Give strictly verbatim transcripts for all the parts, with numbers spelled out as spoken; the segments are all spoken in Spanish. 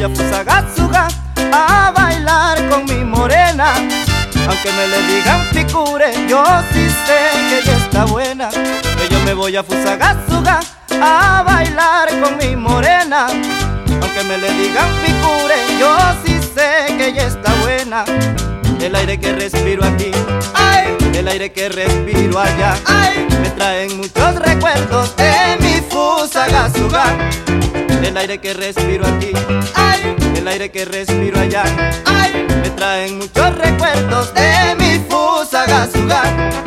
a Fusagasugá a bailar con mi morena. Aunque me le digan picure, yo sí sé que ella está buena. Que yo me voy a Fusagasugá a bailar con mi morena. Aunque me le digan picure, yo sí sé que ella está buena. El aire que respiro aquí, ay, el aire que respiro allá, ay, me traen muchos recuerdos de mi Fusagasugá. El aire que respiro aquí, ay, el aire que respiro allá, ay, me traen muchos recuerdos de mi Fusagasugá.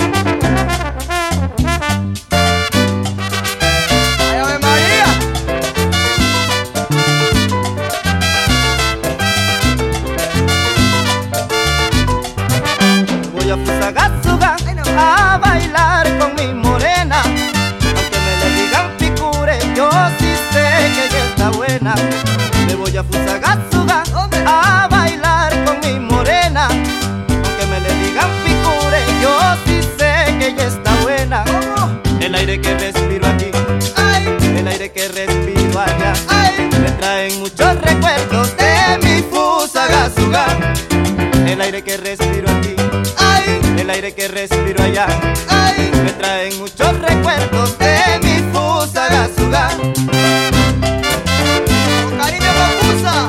¡Ay, Ave María! Voy a Fusagasugá a bailar con mi morena. Aunque me le digan picure, yo sí sé que ella está buena. Me voy a Fusagasugá a bailar con mi morena. Aunque me le digan picure, yo sí sé que ella está buena. El aire que respiro aquí, ay, el aire que respiro allá, ay, me traen muchos recuerdos de mi Fusagasugá. El aire que respiro aquí, ay, el aire que respiro allá, ay, me traen muchos recuerdos de mi Fusagasugá. Con cariño, Papusa.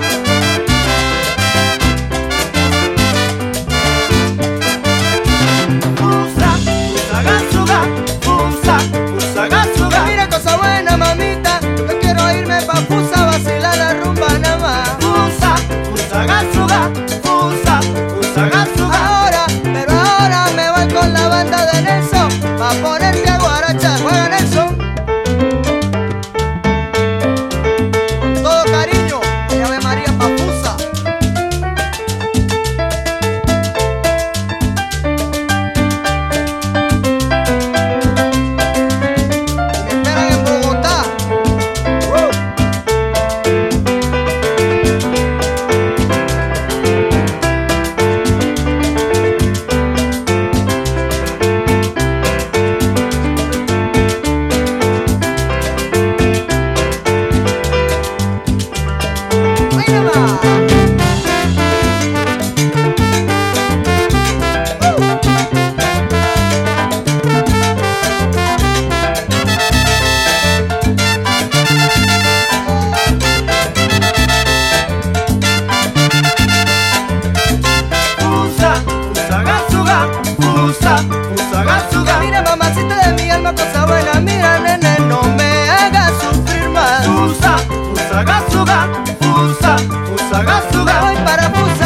Fusa, Fusagasugá, Fusa, Fusagasugá. Mira cosa buena, mamita, yo quiero irme pa' Fusa a vacilar la rumba nada más. Fusa, Fusagasugá, Fusa, Fusagasugá. Ahora, pero ahora me voy con la banda de Nelson pa' ponerte a guaracha. Juega Nelson. Con todo cariño, y Ave María Papusa. Y me esperan en Bogotá. ¡Uh! ¡Ay, nada más! Fusa, Fusagasugá, Fusa, Fusagasugá. Mira, mamacita de mi alma, cosa buena. Mira, nene, no me hagas sufrir más. Fusa, Fusagasugá, Fusa, Me Fusagasugá. voy para Fusa